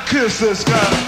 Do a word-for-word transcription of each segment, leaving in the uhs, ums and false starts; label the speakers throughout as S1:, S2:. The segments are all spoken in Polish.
S1: kiss this guy.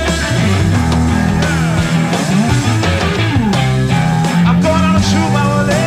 S2: Shoot my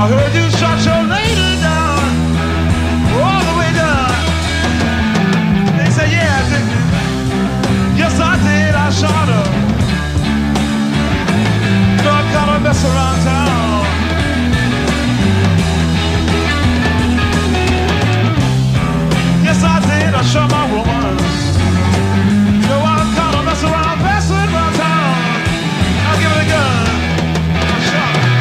S1: I heard you shot your lady down, all the way down. They say, yeah, I did. Yes, I did, I shot her. No, I gotta mess around town. Yes, I did, I shot my woman. No, I gotta mess around, messing around town. I'll give it a gun. I shot her.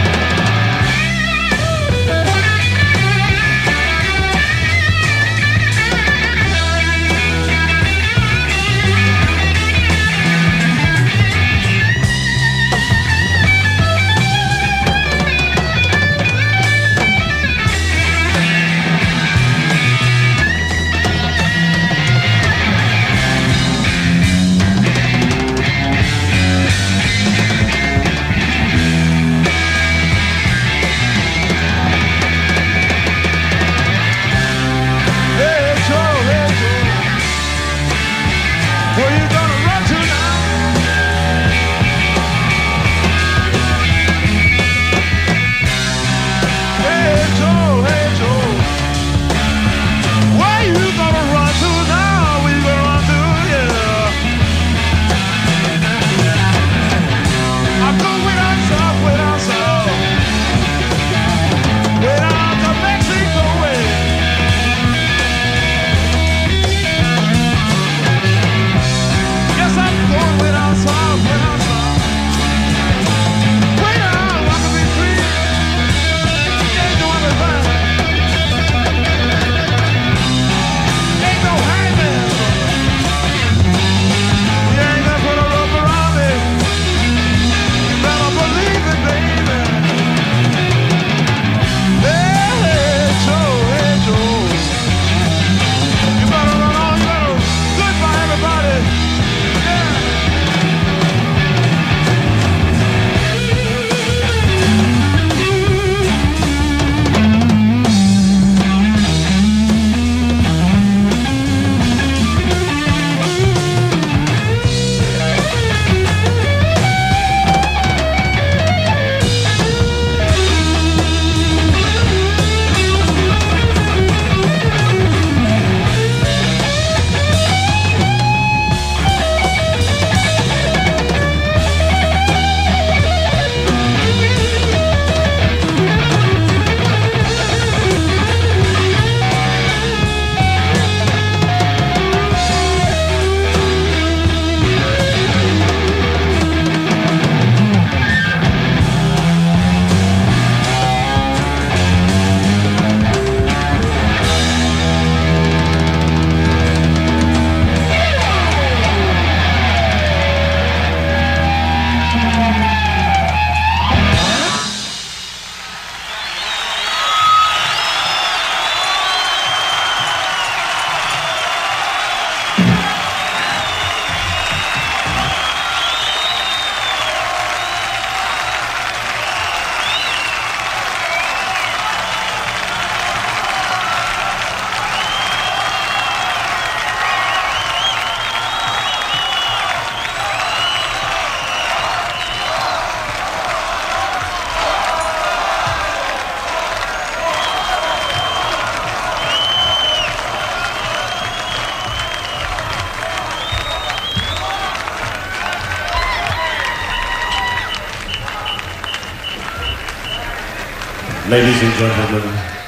S2: Ladies and gentlemen,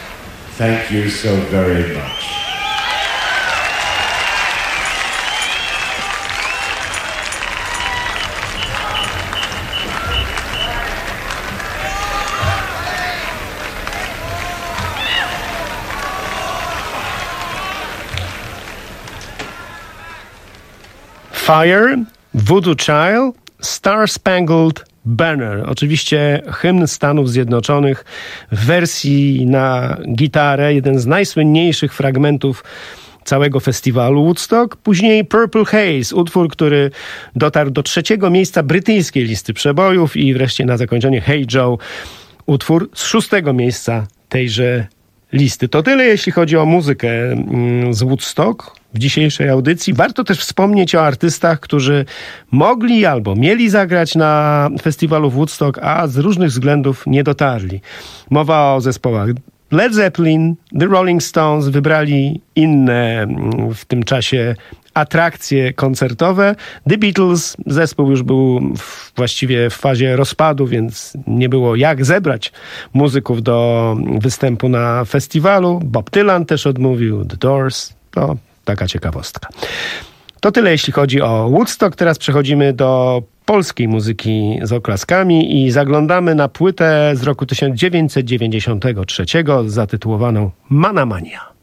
S2: thank you so very much.
S3: Fire, Voodoo Child, Star Spangled Banner. Oczywiście hymn Stanów Zjednoczonych w wersji na gitarę, jeden z najsłynniejszych fragmentów całego festiwalu Woodstock. Później Purple Haze, utwór, który dotarł do trzeciego miejsca brytyjskiej listy przebojów i wreszcie na zakończenie Hey Joe, utwór z szóstego miejsca tejże listy. To tyle, jeśli chodzi o muzykę z Woodstock w dzisiejszej audycji. Warto też wspomnieć o artystach, którzy mogli albo mieli zagrać na festiwalu Woodstock, a z różnych względów nie dotarli. Mowa o zespołach Led Zeppelin, The Rolling Stones, wybrali inne w tym czasie atrakcje koncertowe. The Beatles, zespół już był w, właściwie w fazie rozpadu, więc nie było jak zebrać muzyków do występu na festiwalu. Bob Dylan też odmówił, The Doors, to taka ciekawostka. To tyle, jeśli chodzi o Woodstock. Teraz przechodzimy do polskiej muzyki z oklaskami i zaglądamy na płytę z roku tysiąc dziewięćset dziewięćdziesiątego trzeciego zatytułowaną Manamania.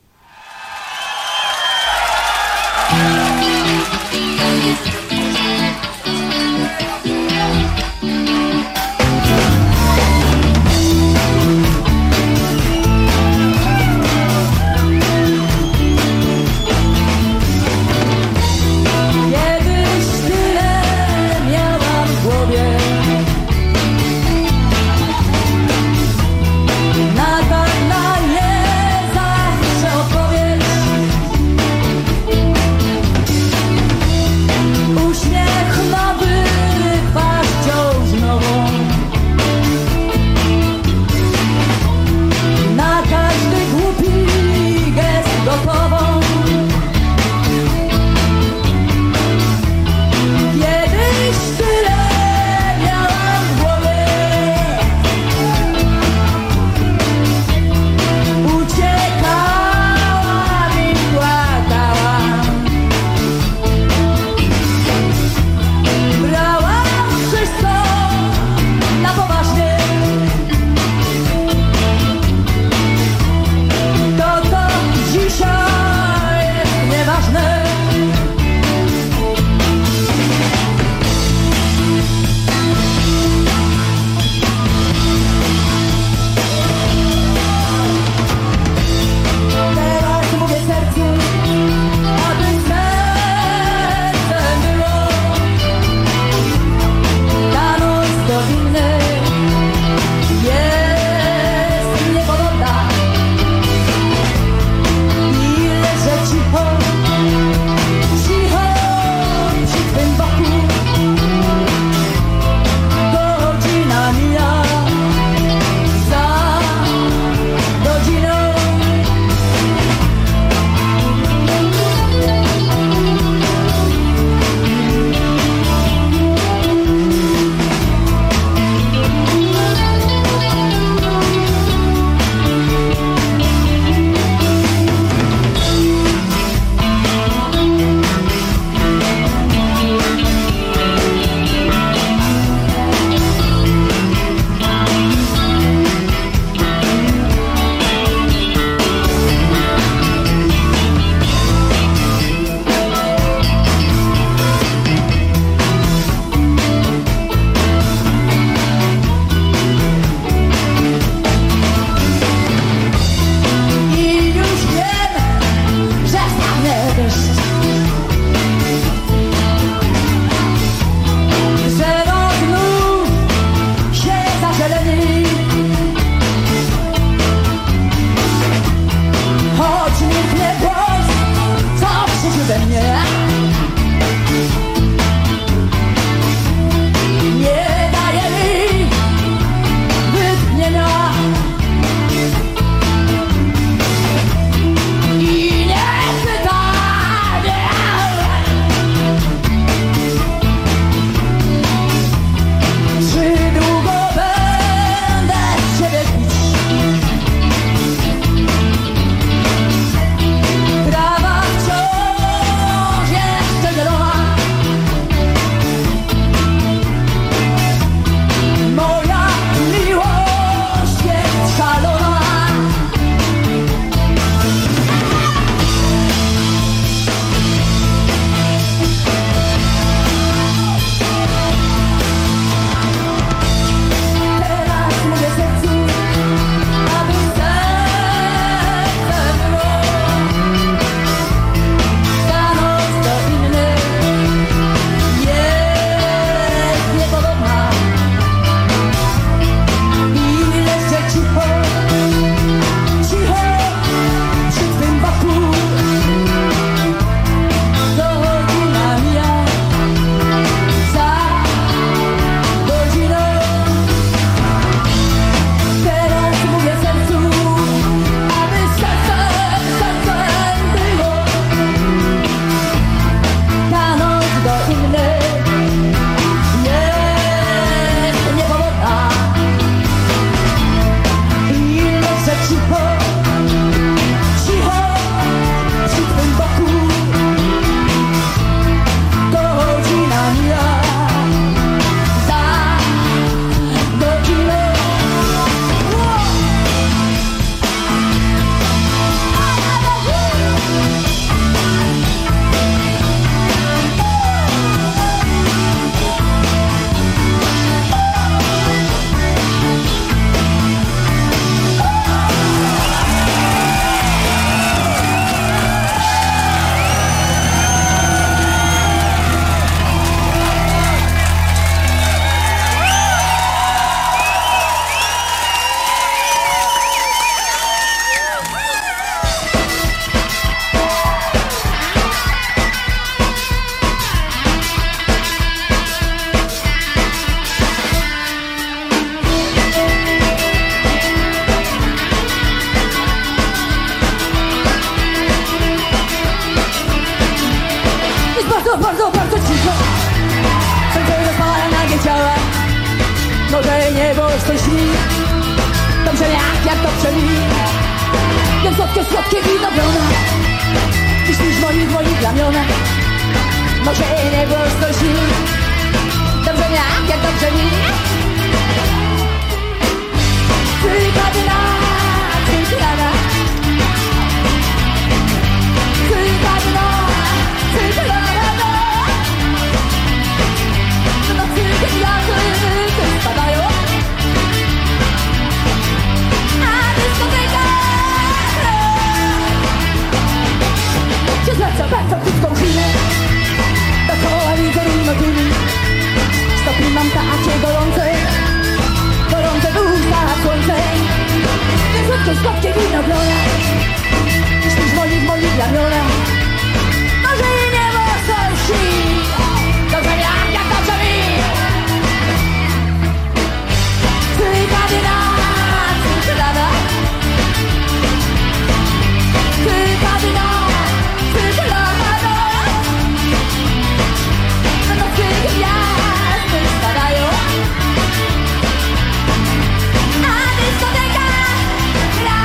S4: Może niebo coś mi dobrze jak, jak dobrze mi. Jak słodkie, słodkie wino wrona i śpisz w moich, moich ramionach. Może niebo coś mi dobrze jak, jak dobrze mi. Cykadyna, cyklana, cykadyna, cyklana. W nocy gwiazdy spadają, a dyskoteka się zwraca bardzo krótką chwilę. Dookoła widzę rymotyny, stopy mam takie gorące, gorące ducha słońce. Więc słodkie, słodkie wino wlona, śpisz w moich, moich ramionach. Może i niebo coś śni, dobrze jak, jak dobrze mi. Cykadyna, cyklana, cykadyna, cyklana. W nocy gwiazdy spadają, a dyskoteka gra.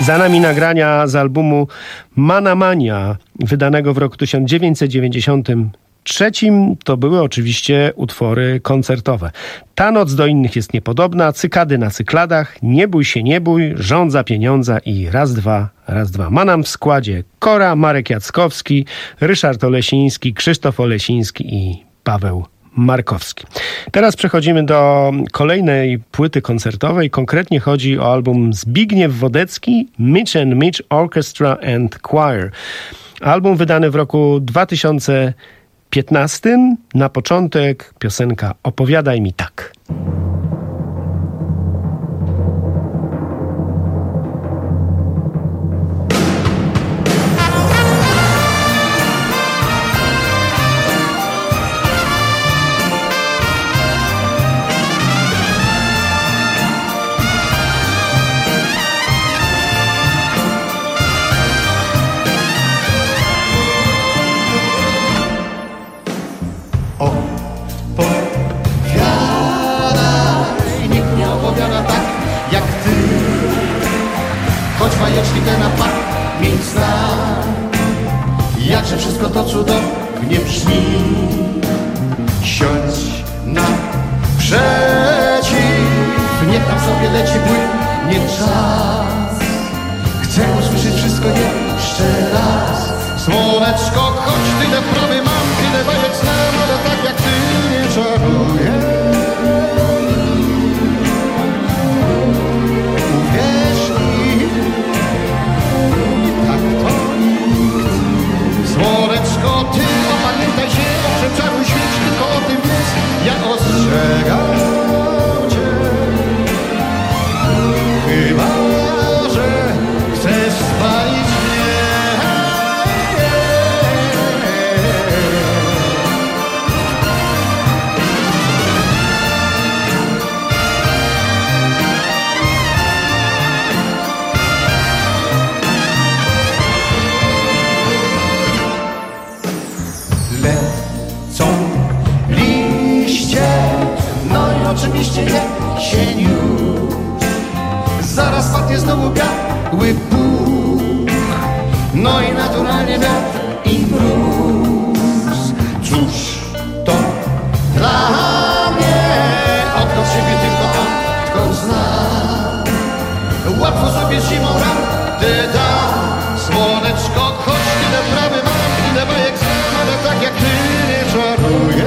S3: Za nami nagrania z albumu Manamania, wydanego w roku tysiąc dziewięćset dziewięćdziesiątym trzecim. To były oczywiście utwory koncertowe. Ta noc do innych jest niepodobna, Cykady na cykladach, Nie bój się, nie bój, Żądza pieniądza i raz, dwa, raz, dwa. Ma nam w składzie Kora, Marek Jackowski, Ryszard Olesiński, Krzysztof Olesiński i Paweł Markowski. Teraz przechodzimy do kolejnej płyty koncertowej. Konkretnie chodzi o album Zbigniew Wodecki, Mitch and Mitch Orchestra and Choir. Album wydany w roku dwa tysiące piętnastym. Na początek piosenka Opowiadaj mi tak.
S5: Jakże wszystko to cudownie brzmi. Siądź naprzeciw, niech tam sobie leci, płynie czas. Chcę usłyszeć wszystko jeszcze raz. Słoneczko, choć tyle prawy mam, tyle bajek znam, ale tak jak ty nie czaruję. Uwierz mi, tak to nikt. Słoneczko, ty opamiętaj się, że czaruj świeć, tylko o tym jest, ja ostrzegam cię. Chyba że chcesz spalić mnie. Lecą liście, no i oczywiście jesień już. Zaraz padnie znowu biały puch, no i naturalnie wiatr i mróz. Cóż to dla mnie, odkąd siebie tylko odkąd znam. Łatwo sobie zimą radę da, słoneczko, choć tyle prawy mam, tyle bajek znam, ale tak jak ty nie czaruję.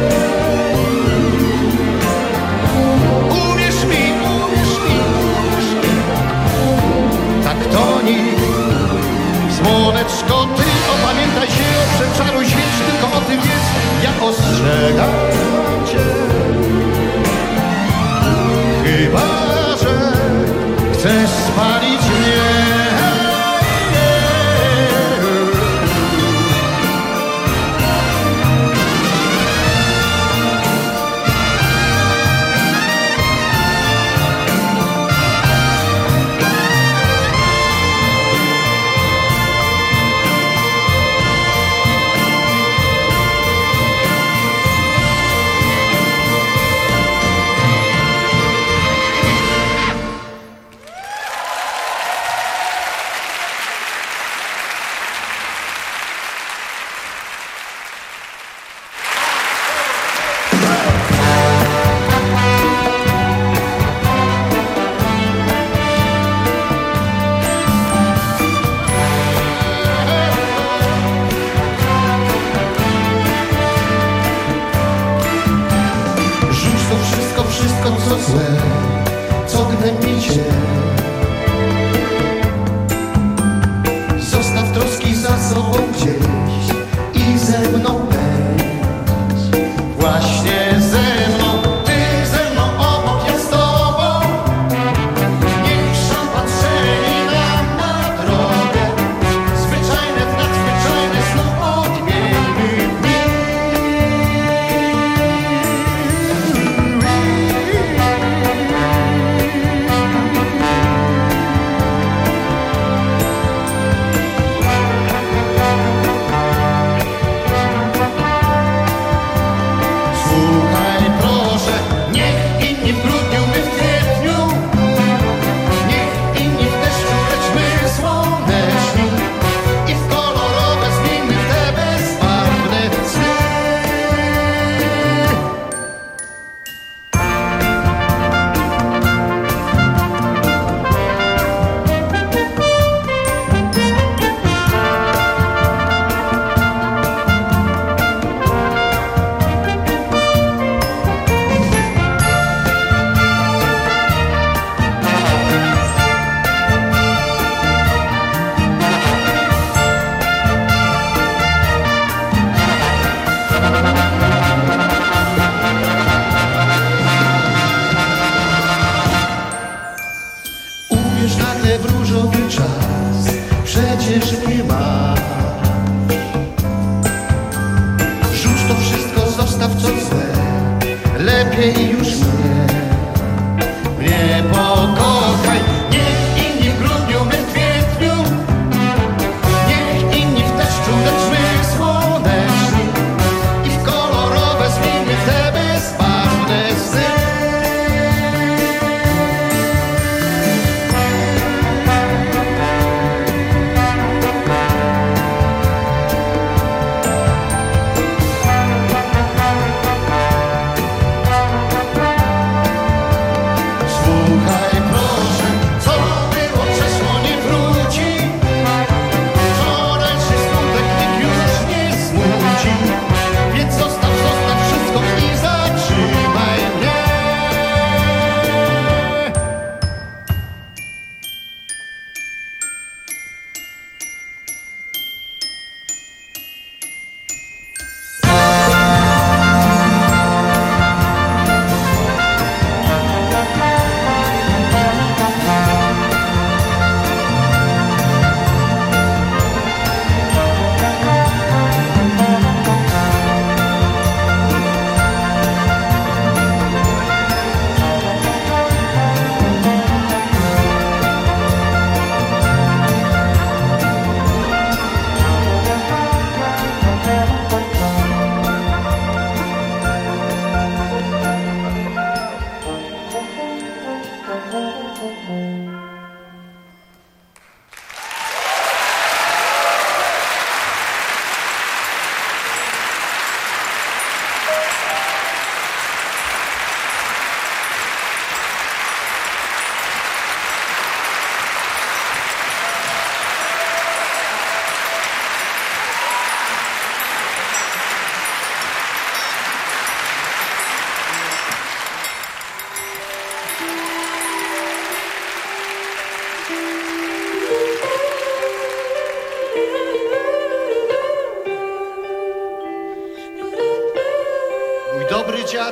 S5: Uwierz mi, uwierz mi, uwierz mi, tak to nikt. Słoneczko, ty opamiętaj się, przeczaruj świeć, tylko o tym jest, ja ostrzegam cię. Chyba że chcesz spalić mnie.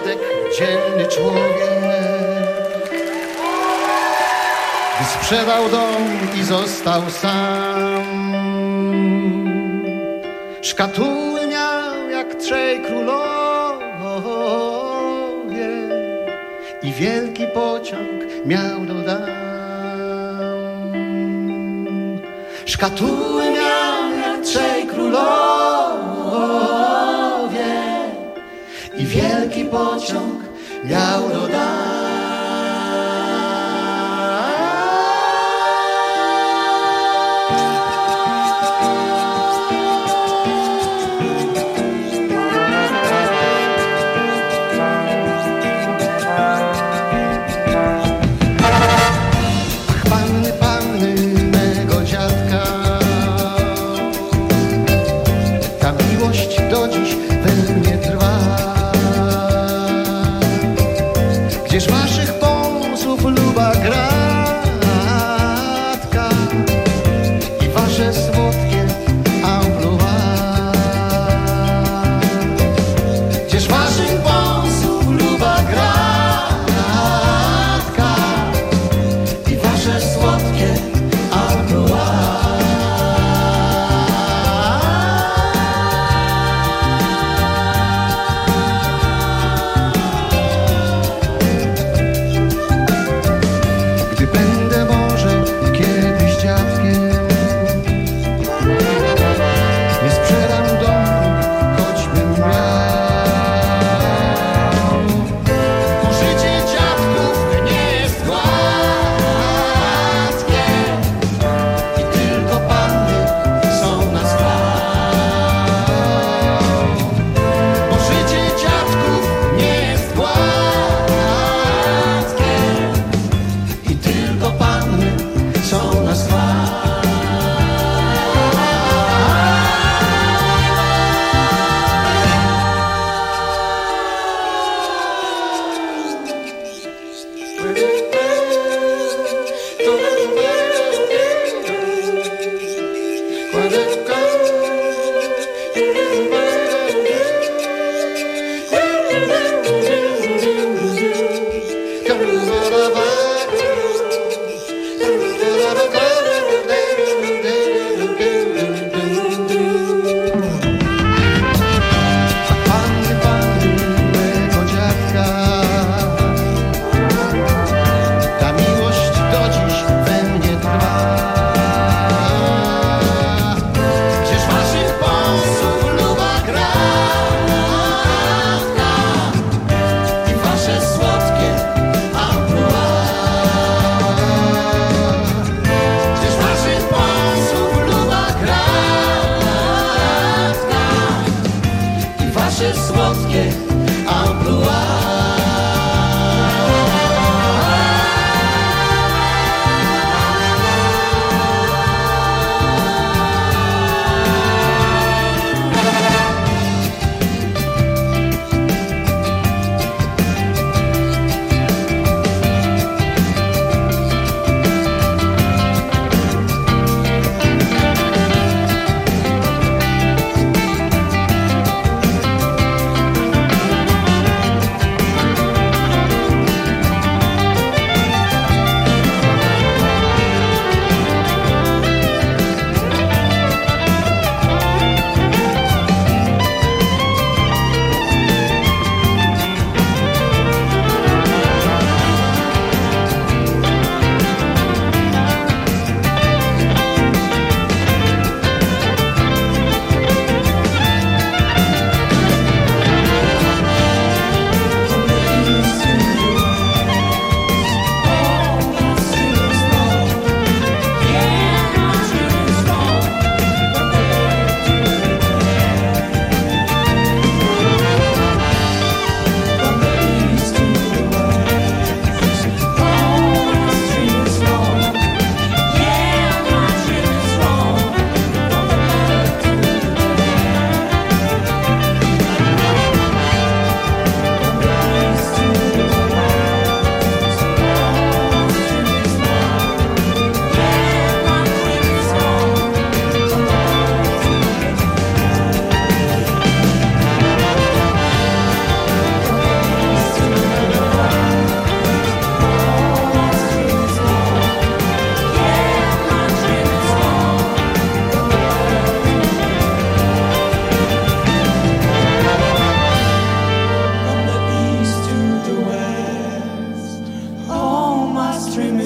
S5: dziadek, dzielny człowiek, gdy sprzedał dom i został sam. Szkatuły miał jak trzej królowie i wielki pociąg miał do dam. Szkatuły miał jak trzej królowie i wielki pociąg miał do dam. Do dziś we mnie trwa. Gdzież waszych pomysłów luba gratka i wasze słodkie ampluwa. Gdzież waszych pomysłów luba gratka i wasze słodkie ampluwa.
S6: Słodkie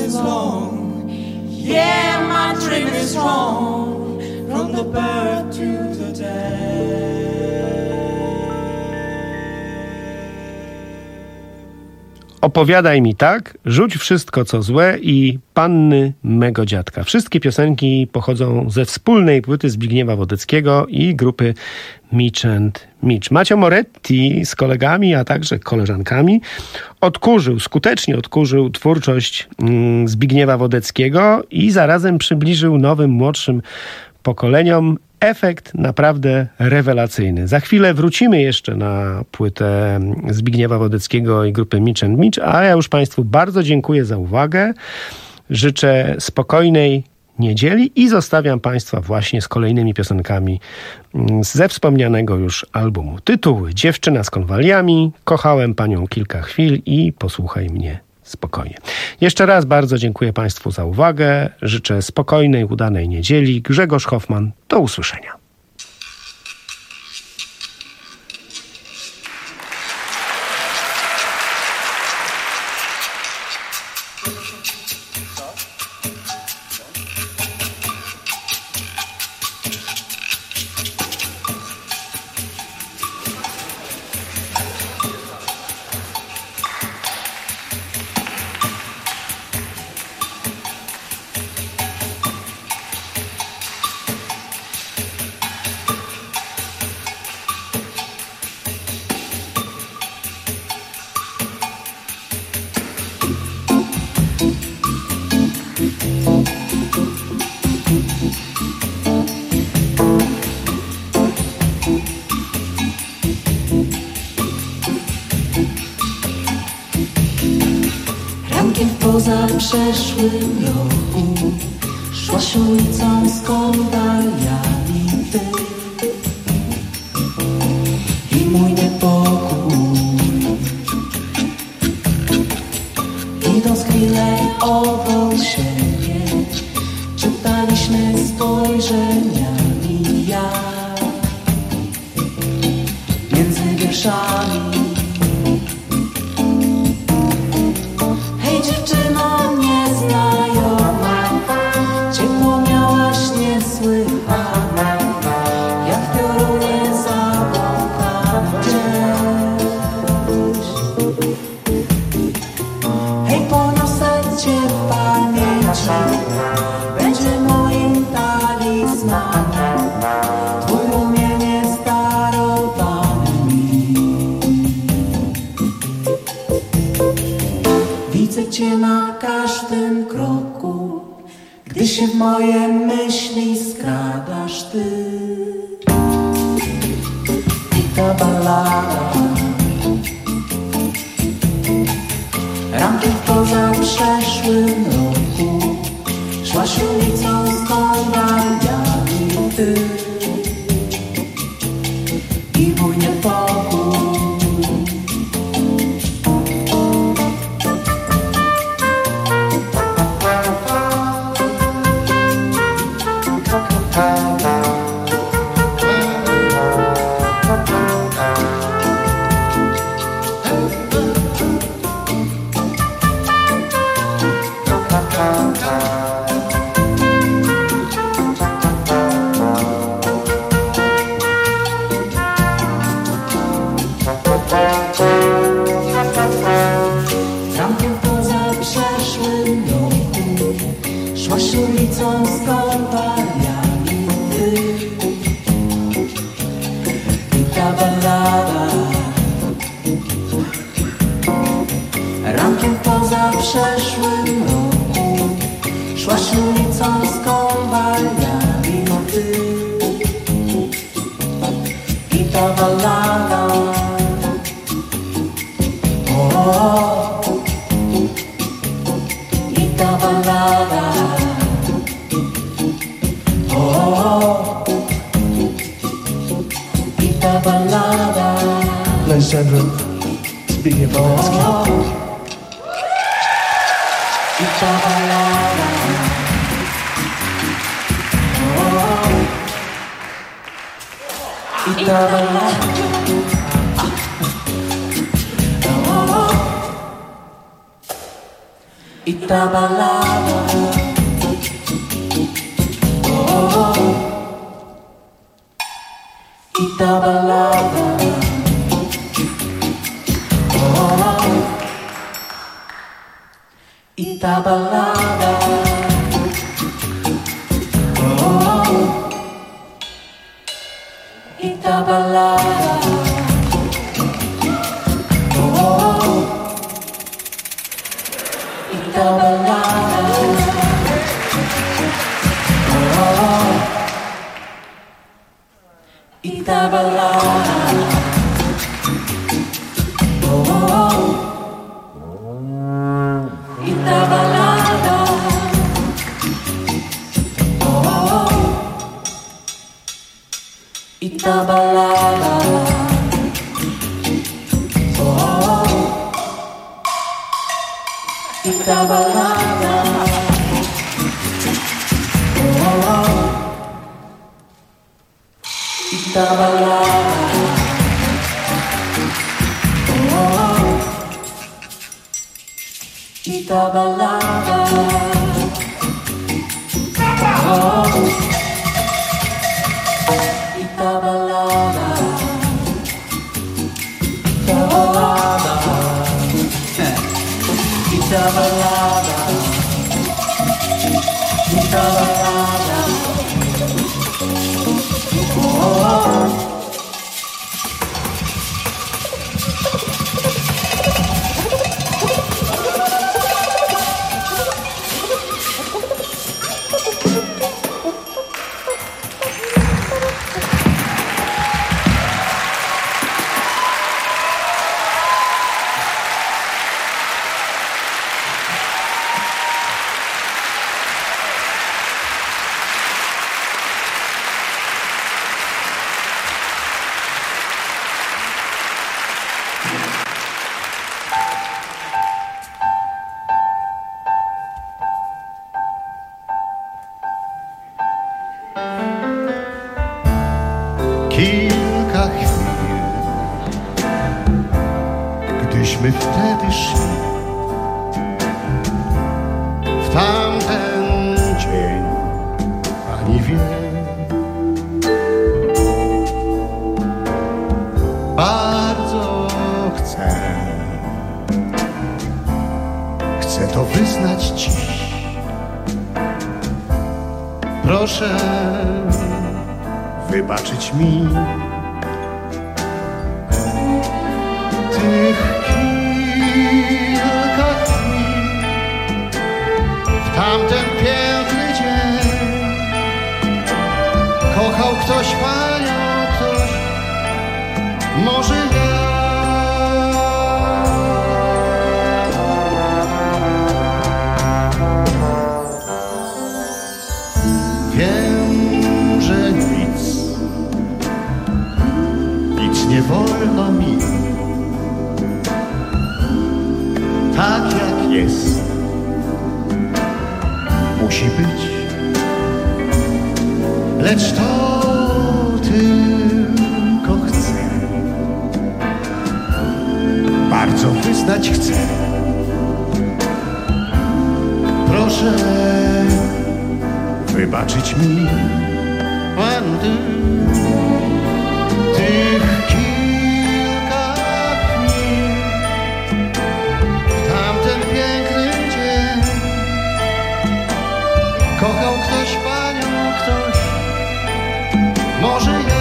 S6: is long. Yeah, my dream is strong. From the birth to the death.
S3: Opowiadaj mi tak, rzuć wszystko co złe i panny mego dziadka. Wszystkie piosenki pochodzą ze wspólnej płyty Zbigniewa Wodeckiego i grupy Mitch and Mitch. Macio Moretti z kolegami, a także koleżankami odkurzył, skutecznie odkurzył twórczość mm, Zbigniewa Wodeckiego i zarazem przybliżył nowym, młodszym pokoleniom efekt naprawdę rewelacyjny. Za chwilę wrócimy jeszcze na płytę Zbigniewa Wodeckiego i grupy Mitch and Mitch, a ja już Państwu bardzo dziękuję za uwagę. Życzę spokojnej niedzieli i zostawiam Państwa właśnie z kolejnymi piosenkami ze wspomnianego już albumu. Tytuły: Dziewczyna z konwaliami, Kochałem panią kilka chwil i Posłuchaj mnie spokojnie. Jeszcze raz bardzo dziękuję Państwu za uwagę. Życzę spokojnej, udanej niedzieli. Grzegorz Hoffman. Do usłyszenia.
S6: Poza przeszłym roku szłaś ulicą z konwaliami ty i mój niepokój. Idąc chwilę obok siebie, czytaliśmy spojrzeniami ja między wierszami. Dziewczyno nieznajoma, ciepło miałaś niesłychane, jak pioruje zabłąkane gdzieś. Hej, poniosę cię w pamięci, będzie moim talizmanem, twój rumieniec darowany mi. Widzę cię na każdym kroku, gdy się w moje myśli skradasz ty. I ta ballada rankiem poza przeszłym roku szłaś ulicą z konwaliami ty i mój niepokój. Rankiem poza przeszłym roku szłaś ulicą z konwaliami ty i ta ballada rankiem poza przeszłym roku szłaś ulicą z konwaliami ty i ta ballada. Oh, i ta ballada. Oh, i ta ballada.
S5: Ladies and gentlemen, Zbigniew Wodecki.
S6: I ta ballada. Oh, i ta ballada. I ta ballata, oh, oh, oh. I ta ballata, oh, oh, oh. I ta ballata, oh, oh, oh. I ta ballata, oh, oh, oh. I ta ballata, oh, oh, oh. I ta ballata, oh, oh, oh. I ta ballata, oh, oh, oh. I ta ballata, oh, oh, oh. I ta ballata, oh, oh, oh. I ta ballata, oh, oh, oh. I ta ballata, oh, oh. I ta ballata, ta ballata, I ta ballata, I ta ballata, oh, oh.
S5: Kilka chwil, gdyśmy wtedy szli w tamten dzień, pani wie, bardzo chcę, chcę to wyznać dziś. Proszę wybaczyć mi tych kilka chwil w tamten piękny dzień. Kochał ktoś panią, ktoś, może ja. Wiem, że nic, nic nie wolno mi, tak jak jest, musi być, lecz to tylko chcę, bardzo wyznać chcę. Proszę wybaczyć mi bandy tych kilka chwil w tamten piękny dzień. Kochał ktoś panią, ktoś, może ja.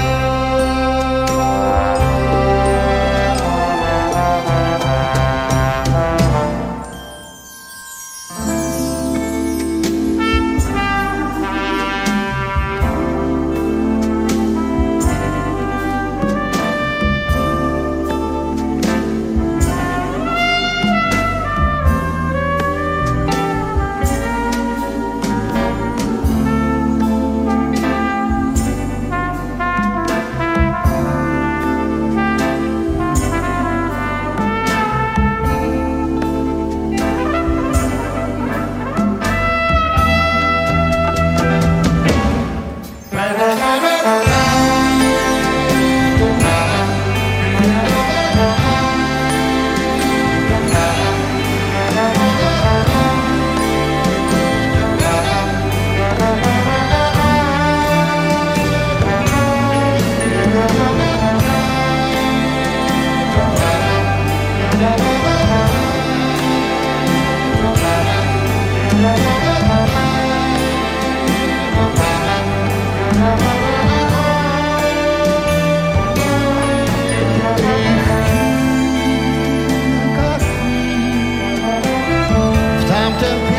S5: W tamten